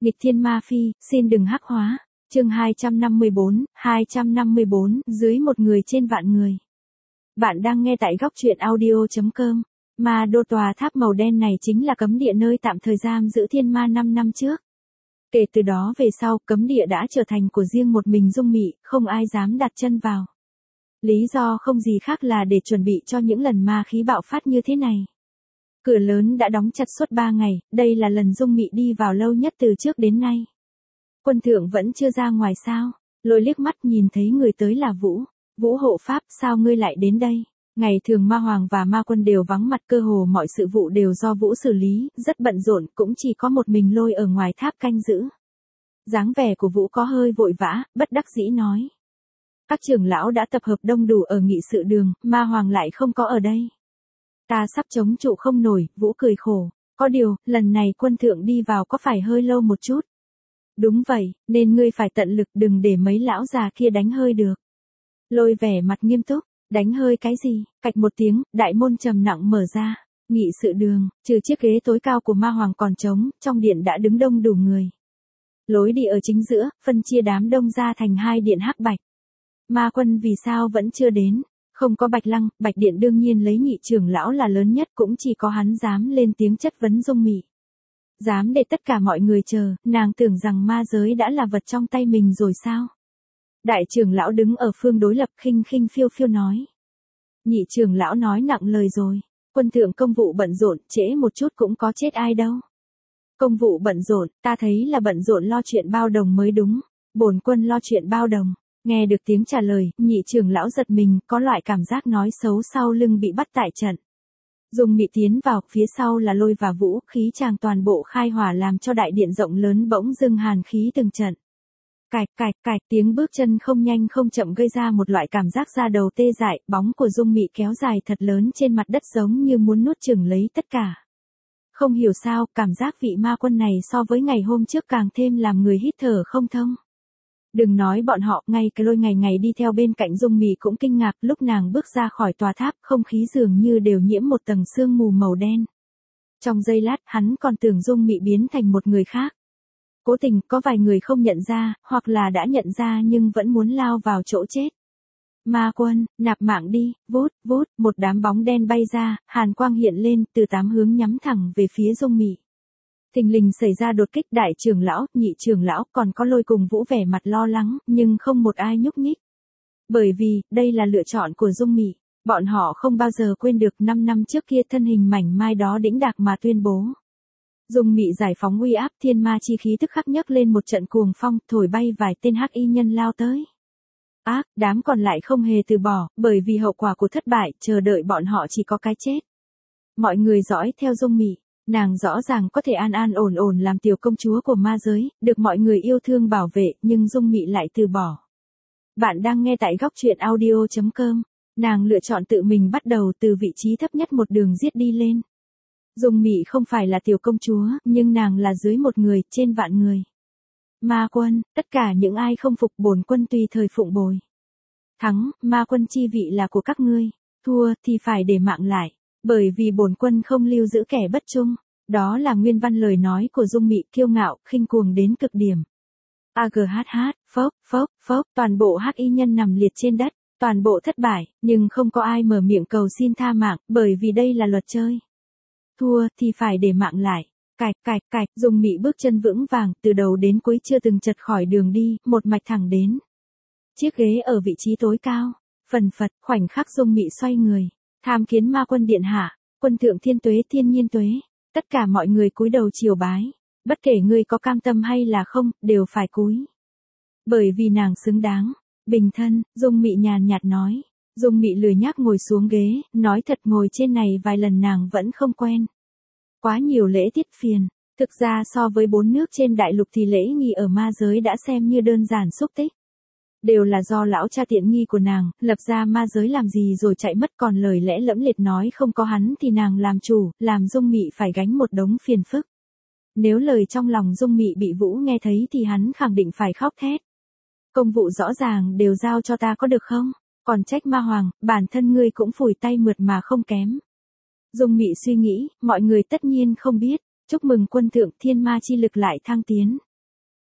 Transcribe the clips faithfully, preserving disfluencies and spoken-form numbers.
Nghịch thiên ma phi, xin đừng hắc hóa. Chương hai trăm năm mươi bốn, hai trăm năm mươi bốn, dưới một người trên vạn người. Bạn đang nghe tại góc truyện audio chấm com. Ma đô tòa tháp màu đen này chính là cấm địa nơi tạm thời giam giữ thiên ma năm năm trước. Kể từ đó về sau, cấm địa đã trở thành của riêng một mình Dung Mị, không ai dám đặt chân vào. Lý do không gì khác là để chuẩn bị cho những lần ma khí bạo phát như thế này. Cửa lớn đã đóng chặt suốt ba ngày, đây là lần Dung Mị đi vào lâu nhất từ trước đến nay. Quân thượng vẫn chưa ra ngoài sao? Lôi liếc mắt nhìn thấy người tới là Vũ. Vũ hộ pháp, sao ngươi lại đến đây? Ngày thường ma hoàng và ma quân đều vắng mặt, cơ hồ mọi sự vụ đều do Vũ xử lý, rất bận rộn, cũng chỉ có một mình Lôi ở ngoài tháp canh giữ. Dáng vẻ của Vũ có hơi vội vã, bất đắc dĩ nói. Các trưởng lão đã tập hợp đông đủ ở nghị sự đường, ma hoàng lại không có ở đây. Ta sắp chống trụ không nổi, Vũ cười khổ. Có điều, lần này quân thượng đi vào có phải hơi lâu một chút? Đúng vậy, nên ngươi phải tận lực, đừng để mấy lão già kia đánh hơi được. Lôi vẻ mặt nghiêm túc, đánh hơi cái gì? Cạch một tiếng, đại môn trầm nặng mở ra. Nghị sự đường, trừ chiếc ghế tối cao của ma hoàng còn trống, trong điện đã đứng đông đủ người. Lối đi ở chính giữa, phân chia đám đông ra thành hai điện hắc bạch. Ma quân vì sao vẫn chưa đến? Không có Bạch Lăng, Bạch Điện đương nhiên lấy nhị trưởng lão là lớn nhất, cũng chỉ có hắn dám lên tiếng chất vấn Dung Mị. Dám để tất cả mọi người chờ, nàng tưởng rằng ma giới đã là vật trong tay mình rồi sao? Đại trưởng lão đứng ở phương đối lập khinh khinh phiêu phiêu nói. Nhị trưởng lão nói nặng lời rồi, quân thượng công vụ bận rộn, trễ một chút cũng có chết ai đâu. Công vụ bận rộn, ta thấy là bận rộn lo chuyện bao đồng mới đúng, bổn quân lo chuyện bao đồng. Nghe được tiếng trả lời, nhị trưởng lão giật mình, có loại cảm giác nói xấu sau lưng bị bắt tại trận. Dung Mị tiến vào, phía sau là Lôi và Vũ, khí chàng toàn bộ khai hỏa làm cho đại điện rộng lớn bỗng dưng hàn khí từng trận. Cạch cạch cạch, tiếng bước chân không nhanh không chậm gây ra một loại cảm giác da đầu tê dại, bóng của Dung Mị kéo dài thật lớn trên mặt đất giống như muốn nuốt chửng lấy tất cả. Không hiểu sao, cảm giác vị ma quân này so với ngày hôm trước càng thêm làm người hít thở không thông. Đừng nói bọn họ, ngay cái Lôi ngày ngày đi theo bên cạnh Dung Mị cũng kinh ngạc, lúc nàng bước ra khỏi tòa tháp, không khí dường như đều nhiễm một tầng sương mù màu đen. Trong giây lát, hắn còn tưởng Dung Mị biến thành một người khác. Cố tình, có vài người không nhận ra, hoặc là đã nhận ra nhưng vẫn muốn lao vào chỗ chết. Ma quân, nạp mạng đi, vút, vút, một đám bóng đen bay ra, hàn quang hiện lên, từ tám hướng nhắm thẳng về phía Dung Mị. Thình lình xảy ra đột kích, đại trưởng lão, nhị trưởng lão, còn có Lôi cùng Vũ vẻ mặt lo lắng, nhưng không một ai nhúc nhích. Bởi vì, đây là lựa chọn của Dung Mị, bọn họ không bao giờ quên được năm năm trước kia thân hình mảnh mai đó đĩnh đạc mà tuyên bố. Dung Mị giải phóng uy áp, thiên ma chi khí tức khắc nhấc lên một trận cuồng phong, thổi bay vài tên hắc y nhân lao tới. Ác, đám còn lại không hề từ bỏ, bởi vì hậu quả của thất bại, chờ đợi bọn họ chỉ có cái chết. Mọi người dõi theo Dung Mị. Nàng rõ ràng có thể an an ổn ổn làm tiểu công chúa của ma giới, được mọi người yêu thương bảo vệ, nhưng Dung Mị lại từ bỏ. Bạn đang nghe tại góc truyện audio chấm com. Nàng lựa chọn tự mình bắt đầu từ vị trí thấp nhất một đường giết đi lên. Dung Mị không phải là tiểu công chúa, nhưng nàng là dưới một người, trên vạn người. Ma quân, tất cả những ai không phục bổn quân tùy thời phụng bồi. Thắng, ma quân chi vị là của các ngươi, thua thì phải để mạng lại. Bởi vì bổn quân không lưu giữ kẻ bất trung, đó là nguyên văn lời nói của Dung Mị, kiêu ngạo, khinh cuồng đến cực điểm. A G H H, phốc, phốc, phốc, toàn bộ hắc y nhân nằm liệt trên đất, toàn bộ thất bại, nhưng không có ai mở miệng cầu xin tha mạng, bởi vì đây là luật chơi. Thua thì phải để mạng lại. Cạch cạch cạch, Dung Mị bước chân vững vàng, từ đầu đến cuối chưa từng chật khỏi đường đi, một mạch thẳng đến chiếc ghế ở vị trí tối cao. Phần phật, khoảnh khắc Dung Mị xoay người. Tham kiến ma quân điện hạ, quân thượng thiên tuế thiên nhiên tuế, tất cả mọi người cúi đầu triều bái, bất kể ngươi có cam tâm hay là không, đều phải cúi. Bởi vì nàng xứng đáng. Bình thân, Dung Mị nhàn nhạt nói. Dung Mị lười nhác ngồi xuống ghế, nói thật ngồi trên này vài lần nàng vẫn không quen. Quá nhiều lễ tiết phiền, thực ra so với bốn nước trên đại lục thì lễ nghi ở ma giới đã xem như đơn giản xúc tích. Đều là do lão cha tiện nghi của nàng, lập ra ma giới làm gì rồi chạy mất, còn lời lẽ lẫm liệt nói không có hắn thì nàng làm chủ, làm Dung Mị phải gánh một đống phiền phức. Nếu lời trong lòng Dung Mị bị Vũ nghe thấy thì hắn khẳng định phải khóc thét. Công vụ rõ ràng đều giao cho ta có được không? Còn trách ma hoàng, bản thân ngươi cũng phủi tay mượt mà không kém. Dung Mị suy nghĩ, mọi người tất nhiên không biết, chúc mừng quân thượng, thiên ma chi lực lại thăng tiến.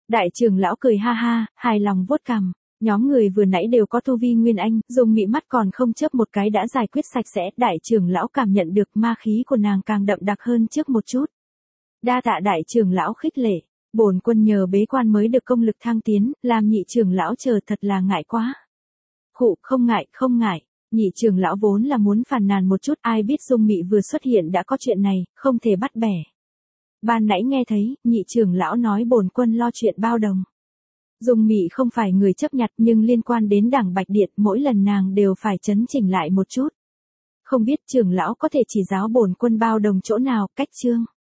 Đại trưởng lão cười ha ha, hài lòng vuốt cằm. Nhóm người vừa nãy đều có tu vi nguyên anh, dùng mị mắt còn không chớp một cái đã giải quyết sạch sẽ. Đại trưởng lão cảm nhận được ma khí của nàng càng đậm đặc hơn trước một chút. Đa tạ đại trưởng lão khích lệ. Bổn quân nhờ bế quan mới được công lực thăng tiến, làm nhị trưởng lão chờ thật là ngại quá. Khụ, không ngại, không ngại. Nhị trưởng lão vốn là muốn phàn nàn một chút, ai biết Dung Mị vừa xuất hiện đã có chuyện này, không thể bắt bẻ. Ban nãy nghe thấy, nhị trưởng lão nói bổn quân lo chuyện bao đồng. Dung Mị không phải người chấp nhặt nhưng liên quan đến đảng Bạch Điện mỗi lần nàng đều phải chấn chỉnh lại một chút. Không biết trưởng lão có thể chỉ giáo bổn quân bao đồng chỗ nào, cách chương.